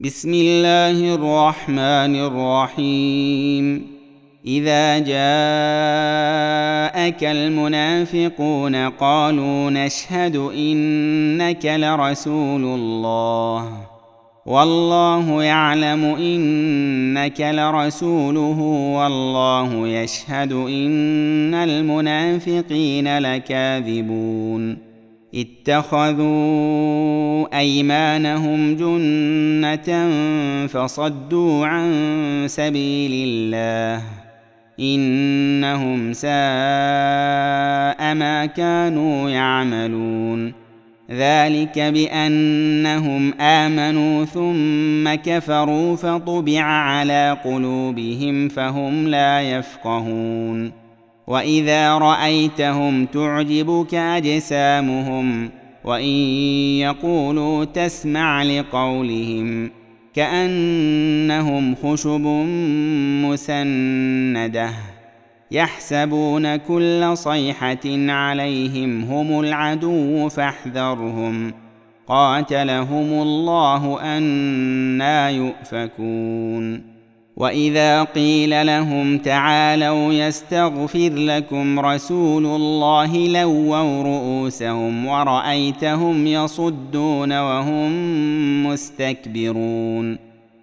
بسم الله الرحمن الرحيم. إذا جاءك المنافقون قالوا نشهد إنك لرسول الله والله يعلم إنك لرسوله والله يشهد إن المنافقين لكاذبون. اتخذوا أيمانهم جنة فصدوا عن سبيل الله إنهم ساء ما كانوا يعملون. ذلك بأنهم آمنوا ثم كفروا فطبع على قلوبهم فهم لا يفقهون. وإذا رأيتهم تعجبك أجسامهم وإن يقولوا تسمع لقولهم كأنهم خشب مسندة يحسبون كل صيحة عليهم هم العدو فاحذرهم قاتلهم الله أنى يؤفكون. وإذا قيل لهم تعالوا يستغفر لكم رسول الله لووا رؤوسهم ورأيتهم يصدون وهم مستكبرون.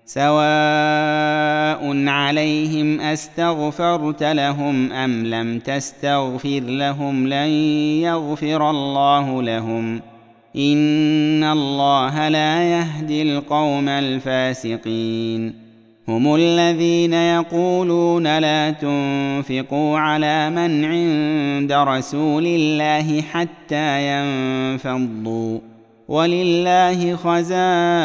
سواء عليهم أستغفرت لهم أم لم تستغفر لهم لن يغفر الله لهم إن الله لا يهدي القوم الفاسقين. هم الذين يقولون لا تنفقوا على من عند رسول الله حتى ينفضوا ولله خزائن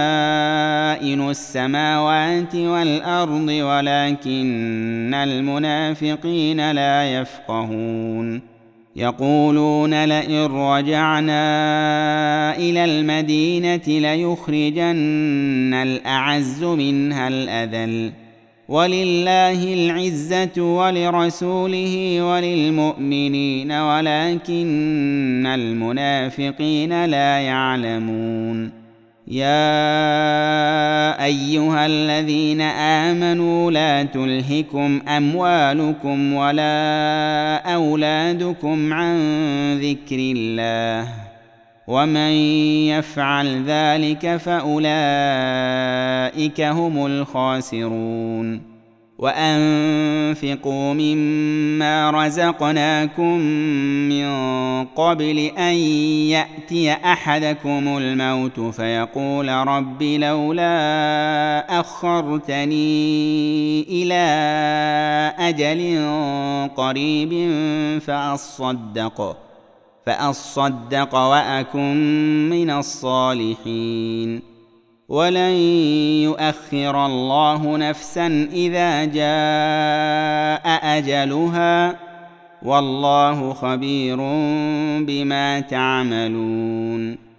السماوات والأرض ولكن المنافقين لا يفقهون. يقولون لئن رجعنا إلى المدينة ليخرجن الأعز منها الأذل ولله العزة ولرسوله وللمؤمنين ولكن المنافقين لا يعلمون. يا أيها الذين آمنوا لا تلهكم أموالكم ولا أولادكم عن ذكر الله ومن يفعل ذلك فأولئك هم الخاسرون. وأنفقوا مما رزقناكم من قبل أن يأتي أحدكم الموت فيقول رب لولا أخرتني إلى أجل قريب فأصدق وأكن من الصالحين. ولن يؤخر الله نفسا إذا جاء أجلها والله خبير بما تعملون.